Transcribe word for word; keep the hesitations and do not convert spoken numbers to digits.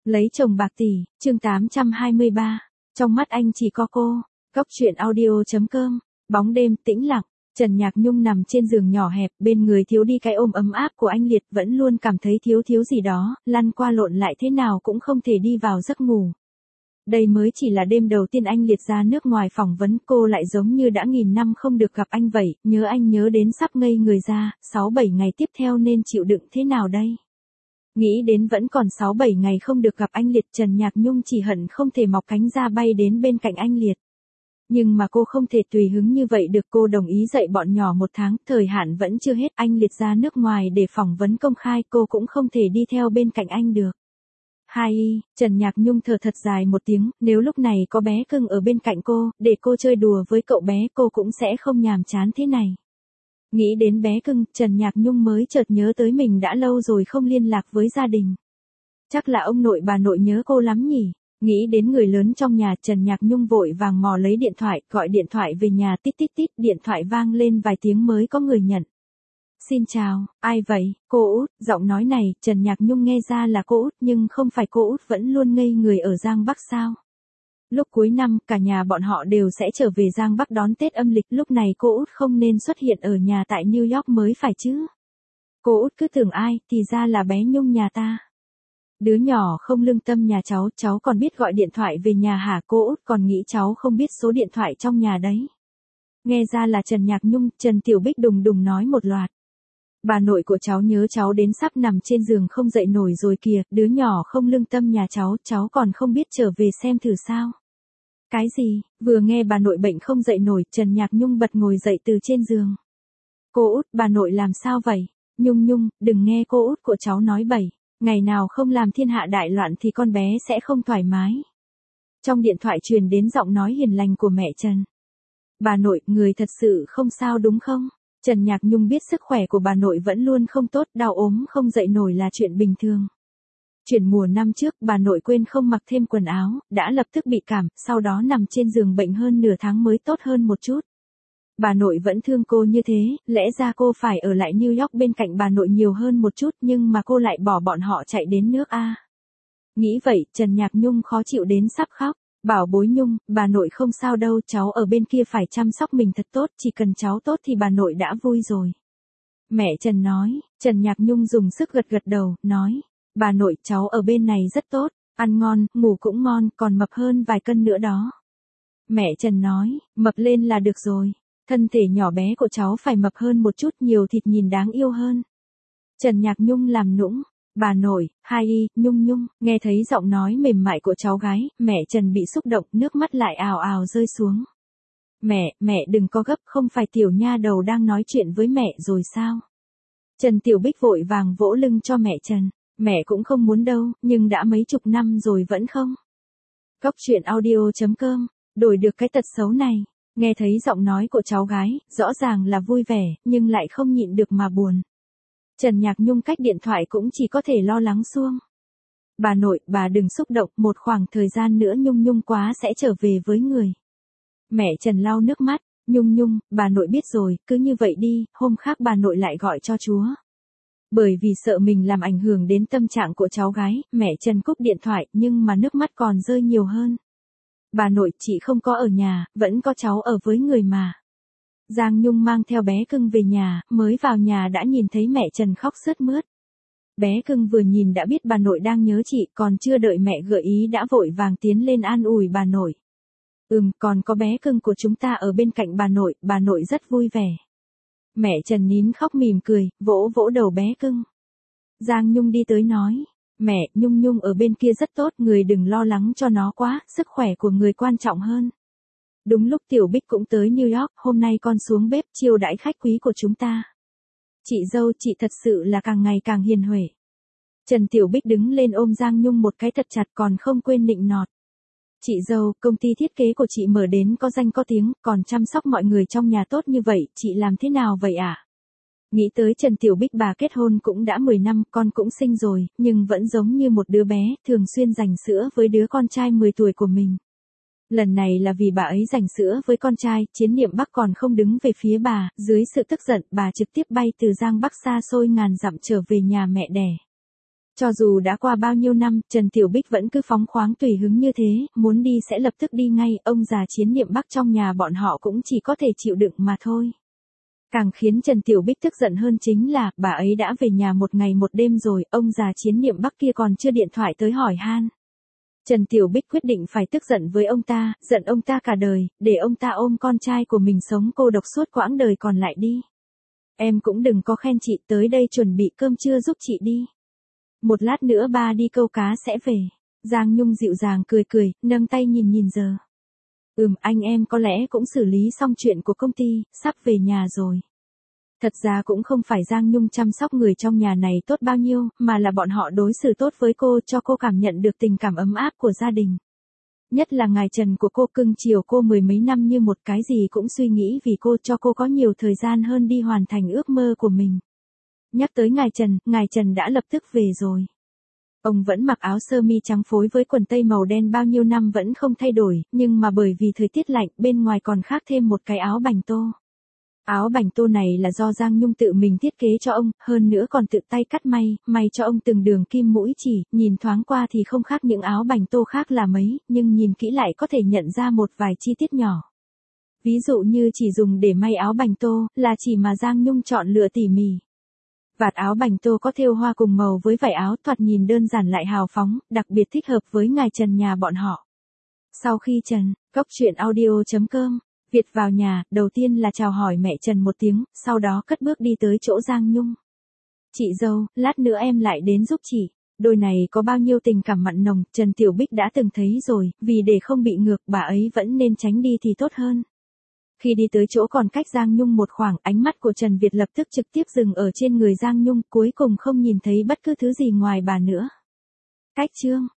Lấy chồng bạc tỷ, chương tám trăm hai mươi ba. Trong mắt anh chỉ có cô. Góc truyện audio chấm com. Bóng đêm tĩnh lặng, Trần Nhạc Nhung nằm trên giường nhỏ hẹp, bên người thiếu đi cái ôm ấm áp của anh Liệt, vẫn luôn cảm thấy thiếu thiếu gì đó, lăn qua lộn lại thế nào cũng không thể đi vào giấc ngủ. Đây mới chỉ là đêm đầu tiên anh Liệt ra nước ngoài phỏng vấn, cô lại giống như đã nghìn năm không được gặp anh vậy, nhớ anh nhớ đến sắp ngây người ra, sáu bảy ngày tiếp theo nên chịu đựng thế nào đây? Nghĩ đến vẫn còn sáu bảy ngày không được gặp anh Liệt, Trần Nhạc Nhung chỉ hận không thể mọc cánh ra bay đến bên cạnh anh Liệt. Nhưng mà cô không thể tùy hứng như vậy được, cô đồng ý dạy bọn nhỏ một tháng, thời hạn vẫn chưa hết, anh Liệt ra nước ngoài để phỏng vấn công khai, cô cũng không thể đi theo bên cạnh anh được. Hai y, Trần Nhạc Nhung thở thật dài một tiếng, nếu lúc này có bé cưng ở bên cạnh cô, để cô chơi đùa với cậu bé cô cũng sẽ không nhàm chán thế này. Nghĩ đến bé cưng, Trần Nhạc Nhung mới chợt nhớ tới mình đã lâu rồi không liên lạc với gia đình. Chắc là ông nội bà nội nhớ cô lắm nhỉ. Nghĩ đến người lớn trong nhà, Trần Nhạc Nhung vội vàng mò lấy điện thoại, gọi điện thoại về nhà, tít tít tít, điện thoại vang lên vài tiếng mới có người nhận. Xin chào, ai vậy? Cô Út, giọng nói này, Trần Nhạc Nhung nghe ra là cô Út, nhưng không phải cô Út vẫn luôn ngây người ở Giang Bắc sao? Lúc cuối năm, cả nhà bọn họ đều sẽ trở về Giang Bắc đón Tết âm lịch, lúc này cô Út không nên xuất hiện ở nhà tại New York mới phải chứ. Cô Út cứ tưởng ai, thì ra là bé Nhung nhà ta. Đứa nhỏ không lương tâm nhà cháu, cháu còn biết gọi điện thoại về nhà hả? Cô Út còn nghĩ cháu không biết số điện thoại trong nhà đấy. Nghe ra là Trần Nhạc Nhung, Trần Tiểu Bích đùng đùng nói một loạt. Bà nội của cháu nhớ cháu đến sắp nằm trên giường không dậy nổi rồi kìa, đứa nhỏ không lương tâm nhà cháu, cháu còn không biết trở về xem thử sao. Cái gì? Vừa nghe bà nội bệnh không dậy nổi, Trần Nhạc Nhung bật ngồi dậy từ trên giường. Cô Út, bà nội làm sao vậy? Nhung Nhung, đừng nghe cô Út của cháu nói bậy, ngày nào không làm thiên hạ đại loạn thì con bé sẽ không thoải mái. Trong điện thoại truyền đến giọng nói hiền lành của mẹ Trần. Bà nội, người thật sự không sao đúng không? Trần Nhạc Nhung biết sức khỏe của bà nội vẫn luôn không tốt, đau ốm không dậy nổi là chuyện bình thường. Chuyển mùa năm trước, bà nội quên không mặc thêm quần áo, đã lập tức bị cảm, sau đó nằm trên giường bệnh hơn nửa tháng mới tốt hơn một chút. Bà nội vẫn thương cô như thế, lẽ ra cô phải ở lại New York bên cạnh bà nội nhiều hơn một chút, nhưng mà cô lại bỏ bọn họ chạy đến nước A. Nghĩ vậy, Trần Nhạc Nhung khó chịu đến sắp khóc. Bảo bối Nhung, bà nội không sao đâu, cháu ở bên kia phải chăm sóc mình thật tốt, chỉ cần cháu tốt thì bà nội đã vui rồi. Mẹ Trần nói, Trần Nhạc Nhung dùng sức gật gật đầu, nói, bà nội, cháu ở bên này rất tốt, ăn ngon, ngủ cũng ngon, còn mập hơn vài cân nữa đó. Mẹ Trần nói, mập lên là được rồi, thân thể nhỏ bé của cháu phải mập hơn một chút, nhiều thịt nhìn đáng yêu hơn. Trần Nhạc Nhung làm nũng. Bà nội, hai y, Nhung Nhung, nghe thấy giọng nói mềm mại của cháu gái, mẹ Trần bị xúc động, nước mắt lại ào ào rơi xuống. Mẹ, mẹ đừng có gấp, không phải tiểu nha đầu đang nói chuyện với mẹ rồi sao? Trần Tiểu Bích vội vàng vỗ lưng cho mẹ Trần, mẹ cũng không muốn đâu, nhưng đã mấy chục năm rồi vẫn không. Góc truyện audio chấm com, đổi được cái tật xấu này, nghe thấy giọng nói của cháu gái, rõ ràng là vui vẻ, nhưng lại không nhịn được mà buồn. Trần Nhạc Nhung cách điện thoại cũng chỉ có thể lo lắng xuông. Bà nội, bà đừng xúc động, một khoảng thời gian nữa Nhung Nhung quá sẽ trở về với người. Mẹ Trần lau nước mắt, Nhung Nhung, bà nội biết rồi, cứ như vậy đi, hôm khác bà nội lại gọi cho chúa. Bởi vì sợ mình làm ảnh hưởng đến tâm trạng của cháu gái, mẹ Trần cúp điện thoại, nhưng mà nước mắt còn rơi nhiều hơn. Bà nội, chị không có ở nhà, vẫn có cháu ở với người mà. Giang Nhung mang theo bé cưng về nhà, mới vào nhà đã nhìn thấy mẹ Trần khóc sướt mướt. Bé cưng vừa nhìn đã biết bà nội đang nhớ chị, còn chưa đợi mẹ gợi ý đã vội vàng tiến lên an ủi bà nội. Ừm, còn có bé cưng của chúng ta ở bên cạnh bà nội, bà nội rất vui vẻ. Mẹ Trần nín khóc mỉm cười, vỗ vỗ đầu bé cưng. Giang Nhung đi tới nói, mẹ, Nhung Nhung ở bên kia rất tốt, người đừng lo lắng cho nó quá, sức khỏe của người quan trọng hơn. Đúng lúc Tiểu Bích cũng tới New York, hôm nay con xuống bếp chiêu đãi khách quý của chúng ta. Chị dâu, chị thật sự là càng ngày càng hiền huệ. Trần Tiểu Bích đứng lên ôm Giang Nhung một cái thật chặt, còn không quên nịnh nọt. Chị dâu, công ty thiết kế của chị mở đến có danh có tiếng, còn chăm sóc mọi người trong nhà tốt như vậy, chị làm thế nào vậy ạ? À? Nghĩ tới Trần Tiểu Bích, bà kết hôn cũng đã mười năm, con cũng sinh rồi, nhưng vẫn giống như một đứa bé, thường xuyên dành sữa với đứa con trai mười tuổi của mình. Lần này là vì bà ấy dành sữa với con trai, Chiến Niệm Bắc còn không đứng về phía bà, dưới sự tức giận, bà trực tiếp bay từ Giang Bắc xa xôi ngàn dặm trở về nhà mẹ đẻ. Cho dù đã qua bao nhiêu năm, Trần Tiểu Bích vẫn cứ phóng khoáng tùy hứng như thế, muốn đi sẽ lập tức đi ngay, ông già Chiến Niệm Bắc trong nhà bọn họ cũng chỉ có thể chịu đựng mà thôi. Càng khiến Trần Tiểu Bích tức giận hơn chính là, bà ấy đã về nhà một ngày một đêm rồi, ông già Chiến Niệm Bắc kia còn chưa điện thoại tới hỏi han. Trần Tiểu Bích quyết định phải tức giận với ông ta, giận ông ta cả đời, để ông ta ôm con trai của mình sống cô độc suốt quãng đời còn lại đi. Em cũng đừng có khen chị, tới đây chuẩn bị cơm trưa giúp chị đi. Một lát nữa ba đi câu cá sẽ về. Giang Nhung dịu dàng cười cười, nâng tay nhìn nhìn giờ. Ừm, anh em có lẽ cũng xử lý xong chuyện của công ty, sắp về nhà rồi. Thật ra cũng không phải Giang Nhung chăm sóc người trong nhà này tốt bao nhiêu, mà là bọn họ đối xử tốt với cô, cho cô cảm nhận được tình cảm ấm áp của gia đình. Nhất là ngài Trần của cô cưng chiều cô mười mấy năm như một cái gì cũng suy nghĩ vì cô, cho cô có nhiều thời gian hơn đi hoàn thành ước mơ của mình. Nhắc tới ngài Trần, ngài Trần đã lập tức về rồi. Ông vẫn mặc áo sơ mi trắng phối với quần tây màu đen bao nhiêu năm vẫn không thay đổi, nhưng mà bởi vì thời tiết lạnh, bên ngoài còn khác thêm một cái áo bành tô. Áo bành tô này là do Giang Nhung tự mình thiết kế cho ông, hơn nữa còn tự tay cắt may, may cho ông từng đường kim mũi chỉ, nhìn thoáng qua thì không khác những áo bành tô khác là mấy, nhưng nhìn kỹ lại có thể nhận ra một vài chi tiết nhỏ. Ví dụ như chỉ dùng để may áo bành tô, là chỉ mà Giang Nhung chọn lựa tỉ mỉ. Vạt áo bành tô có thêu hoa cùng màu với vải áo, thoạt nhìn đơn giản lại hào phóng, đặc biệt thích hợp với ngài Trần nhà bọn họ. Sau khi Trần, cốc truyện audio chấm com, Việt vào nhà, đầu tiên là chào hỏi mẹ Trần một tiếng, sau đó cất bước đi tới chỗ Giang Nhung. Chị dâu, lát nữa em lại đến giúp chị. Đôi này có bao nhiêu tình cảm mặn nồng, Trần Tiểu Bích đã từng thấy rồi, vì để không bị ngược, bà ấy vẫn nên tránh đi thì tốt hơn. Khi đi tới chỗ còn cách Giang Nhung một khoảng, ánh mắt của Trần Việt lập tức trực tiếp dừng ở trên người Giang Nhung, cuối cùng không nhìn thấy bất cứ thứ gì ngoài bà nữa. Cách chương